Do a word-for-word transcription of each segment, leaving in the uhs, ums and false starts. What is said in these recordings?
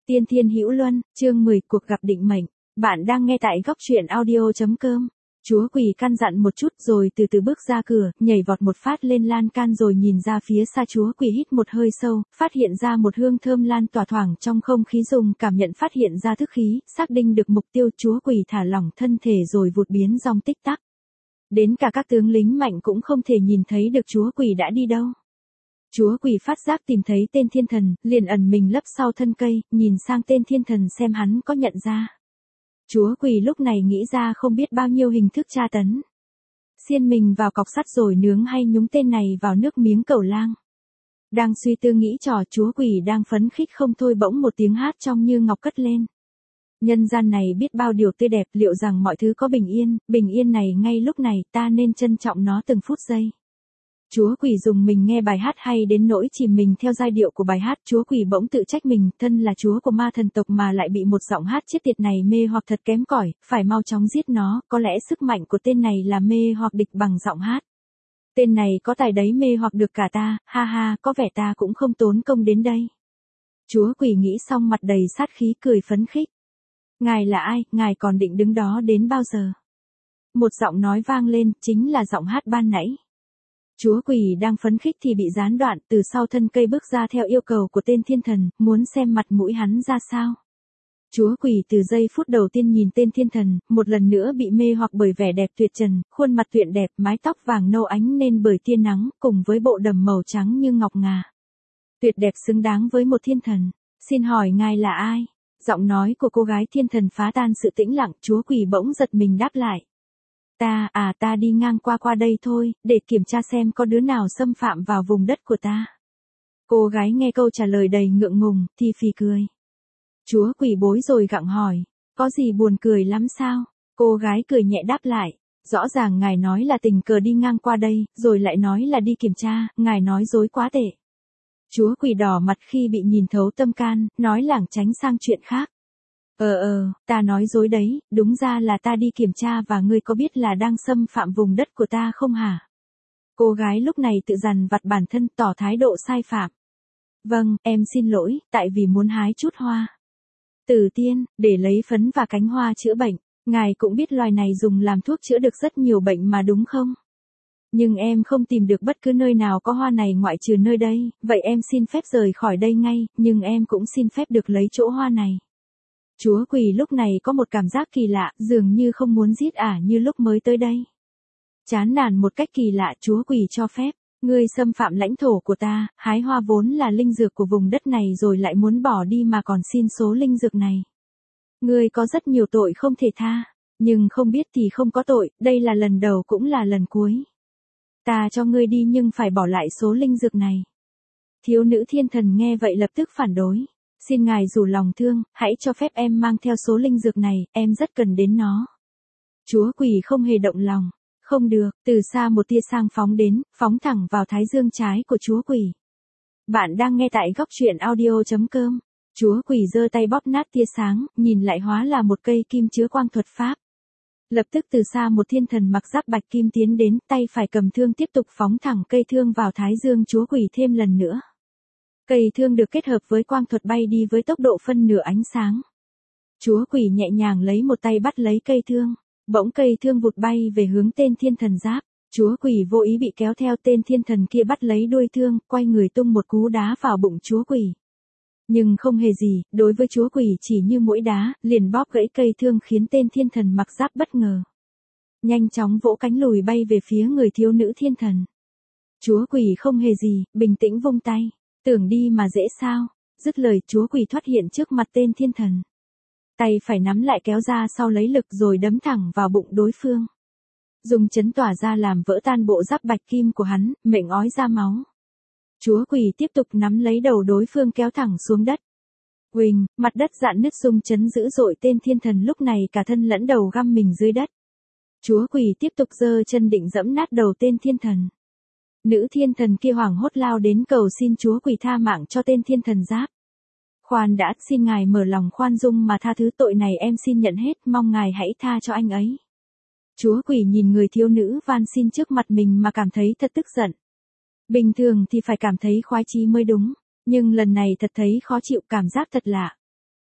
Tiên Thiên Hữu Luân, chương mười, cuộc gặp định mệnh. Bạn đang nghe tại góc truyện audio chấm com. Chúa Quỷ căn dặn một chút rồi từ từ bước ra cửa, nhảy vọt một phát lên lan can rồi nhìn ra phía xa. Chúa Quỷ hít một hơi sâu, phát hiện ra một hương thơm lan tỏa thoảng trong không khí, dùng cảm nhận phát hiện ra thức khí, xác định được mục tiêu. Chúa Quỷ thả lỏng thân thể rồi vụt biến dòng tích tắc. Đến cả các tướng lính mạnh cũng không thể nhìn thấy được Chúa Quỷ đã đi đâu. Chúa Quỷ phát giác tìm thấy tên thiên thần, liền ẩn mình lấp sau thân cây, nhìn sang tên thiên thần xem hắn có nhận ra. Chúa Quỷ lúc này nghĩ ra không biết bao nhiêu hình thức tra tấn. Xiên mình vào cọc sắt rồi nướng hay nhúng tên này vào nước miếng cẩu lang. Đang suy tư nghĩ trò, Chúa Quỷ đang phấn khích không thôi, bỗng một tiếng hát trong như ngọc cất lên. Nhân gian này biết bao điều tươi đẹp, liệu rằng mọi thứ có bình yên, bình yên này ngay lúc này ta nên trân trọng nó từng phút giây. Chúa Quỷ dùng mình nghe bài hát hay đến nỗi chìm mình theo giai điệu của bài hát. Chúa Quỷ bỗng tự trách mình, thân là chúa của ma thần tộc mà lại bị một giọng hát chết tiệt này mê hoặc thật kém cỏi, phải mau chóng giết nó. Có lẽ sức mạnh của tên này là mê hoặc địch bằng giọng hát. Tên này có tài đấy mê hoặc được cả ta, ha ha, có vẻ ta cũng không tốn công đến đây. Chúa Quỷ nghĩ xong mặt đầy sát khí cười phấn khích. Ngài là ai, ngài còn định đứng đó đến bao giờ? Một giọng nói vang lên, chính là giọng hát ban nãy. Chúa Quỷ đang phấn khích thì bị gián đoạn, từ sau thân cây bước ra theo yêu cầu của tên thiên thần, muốn xem mặt mũi hắn ra sao. Chúa Quỷ từ giây phút đầu tiên nhìn tên thiên thần, một lần nữa bị mê hoặc bởi vẻ đẹp tuyệt trần, khuôn mặt tuyệt đẹp, mái tóc vàng nâu ánh nên bởi tia nắng, cùng với bộ đầm màu trắng như ngọc ngà. Tuyệt đẹp xứng đáng với một thiên thần. Xin hỏi ngài là ai? Giọng nói của cô gái thiên thần phá tan sự tĩnh lặng. Chúa Quỷ bỗng giật mình đáp lại. Ta, à ta đi ngang qua qua đây thôi, để kiểm tra xem có đứa nào xâm phạm vào vùng đất của ta. Cô gái nghe câu trả lời đầy ngượng ngùng, thì phì cười. Chúa Quỷ bối rồi gặng hỏi, có gì buồn cười lắm sao? Cô gái cười nhẹ đáp lại, rõ ràng ngài nói là tình cờ đi ngang qua đây, rồi lại nói là đi kiểm tra, ngài nói dối quá tệ. Chúa Quỷ đỏ mặt khi bị nhìn thấu tâm can, nói lảng tránh sang chuyện khác. Ờ ờ, ta nói dối đấy, đúng ra là ta đi kiểm tra và ngươi có biết là đang xâm phạm vùng đất của ta không hả? Cô gái lúc này tự dằn vặt bản thân, tỏ thái độ sai phạm. Vâng, em xin lỗi, tại vì muốn hái chút hoa. Tử tiên, để lấy phấn và cánh hoa chữa bệnh, ngài cũng biết loài này dùng làm thuốc chữa được rất nhiều bệnh mà đúng không? Nhưng em không tìm được bất cứ nơi nào có hoa này ngoại trừ nơi đây, vậy em xin phép rời khỏi đây ngay, nhưng em cũng xin phép được lấy chỗ hoa này. Chúa Quỷ lúc này có một cảm giác kỳ lạ, dường như không muốn giết ả như lúc mới tới đây. Chán nản một cách kỳ lạ, Chúa Quỷ cho phép, ngươi xâm phạm lãnh thổ của ta, hái hoa vốn là linh dược của vùng đất này rồi lại muốn bỏ đi mà còn xin số linh dược này. Ngươi có rất nhiều tội không thể tha, nhưng không biết thì không có tội, đây là lần đầu cũng là lần cuối. Ta cho ngươi đi nhưng phải bỏ lại số linh dược này. Thiếu nữ thiên thần nghe vậy lập tức phản đối. Xin ngài rủ lòng thương, hãy cho phép em mang theo số linh dược này, em rất cần đến nó. Chúa Quỷ không hề động lòng. Không được, từ xa một tia sang phóng đến, phóng thẳng vào thái dương trái của Chúa Quỷ. Bạn đang nghe tại góc truyện audio chấm com. Chúa Quỷ giơ tay bóp nát tia sáng, nhìn lại hóa là một cây kim chứa quang thuật pháp. Lập tức từ xa một thiên thần mặc giáp bạch kim tiến đến, tay phải cầm thương tiếp tục phóng thẳng cây thương vào thái dương Chúa Quỷ thêm lần nữa. Cây thương được kết hợp với quang thuật bay đi với tốc độ phân nửa ánh sáng. Chúa Quỷ nhẹ nhàng lấy một tay bắt lấy cây thương, bỗng cây thương vụt bay về hướng tên thiên thần giáp. Chúa Quỷ vô ý bị kéo theo, tên thiên thần kia bắt lấy đuôi thương, quay người tung một cú đá vào bụng Chúa Quỷ. Nhưng không hề gì, đối với Chúa Quỷ chỉ như mũi đá, liền bóp gãy cây thương khiến tên thiên thần mặc giáp bất ngờ. Nhanh chóng vỗ cánh lùi bay về phía người thiếu nữ thiên thần. Chúa Quỷ không hề gì, bình tĩnh vung tay. Tưởng đi mà dễ sao? Dứt lời, Chúa Quỷ thoát hiện trước mặt tên thiên thần. Tay phải nắm lại kéo ra sau lấy lực rồi đấm thẳng vào bụng đối phương. Dùng chấn tỏa ra làm vỡ tan bộ giáp bạch kim của hắn, mệnh ói ra máu. Chúa Quỷ tiếp tục nắm lấy đầu đối phương kéo thẳng xuống đất. Huỳnh, mặt đất rạn nứt, rung chấn dữ dội, tên thiên thần lúc này cả thân lẫn đầu găm mình dưới đất. Chúa Quỷ tiếp tục giơ chân định dẫm nát đầu tên thiên thần. Nữ thiên thần kia hoảng hốt lao đến cầu xin Chúa Quỷ tha mạng cho tên thiên thần giáp. Khoan đã, xin ngài mở lòng khoan dung mà tha thứ, tội này em xin nhận hết, mong ngài hãy tha cho anh ấy. Chúa Quỷ nhìn người thiếu nữ van xin trước mặt mình mà cảm thấy thật tức giận. Bình thường thì phải cảm thấy khoái chí mới đúng, nhưng lần này thật thấy khó chịu, cảm giác thật lạ.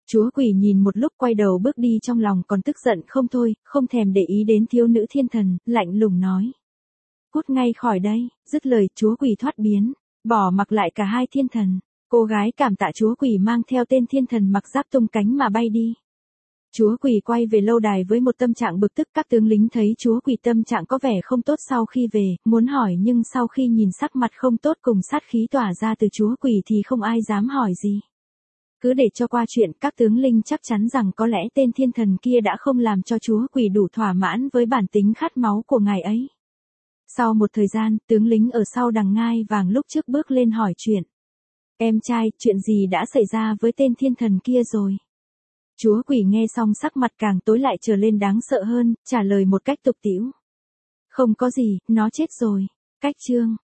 Chúa quỷ nhìn một lúc quay đầu bước đi, trong lòng còn tức giận không thôi, không thèm để ý đến thiếu nữ thiên thần, lạnh lùng nói. Cút ngay khỏi đây, dứt lời chúa quỷ thoát biến, bỏ mặc lại cả hai thiên thần. Cô gái cảm tạ chúa quỷ mang theo tên thiên thần mặc giáp tung cánh mà bay đi. Chúa quỷ quay về lâu đài với một tâm trạng bực tức, các tướng lính thấy chúa quỷ tâm trạng có vẻ không tốt sau khi về, muốn hỏi nhưng sau khi nhìn sắc mặt không tốt cùng sát khí tỏa ra từ chúa quỷ thì không ai dám hỏi gì. Cứ để cho qua chuyện, các tướng linh chắc chắn rằng có lẽ tên thiên thần kia đã không làm cho chúa quỷ đủ thỏa mãn với bản tính khát máu của ngài ấy. Sau một thời gian, tướng lính ở sau đằng ngai vàng lúc trước bước lên hỏi chuyện. Em trai, chuyện gì đã xảy ra với tên thiên thần kia rồi? Chúa quỷ nghe xong sắc mặt càng tối lại trở lên đáng sợ hơn, trả lời một cách tục tĩu. Không có gì, nó chết rồi. Cách chương.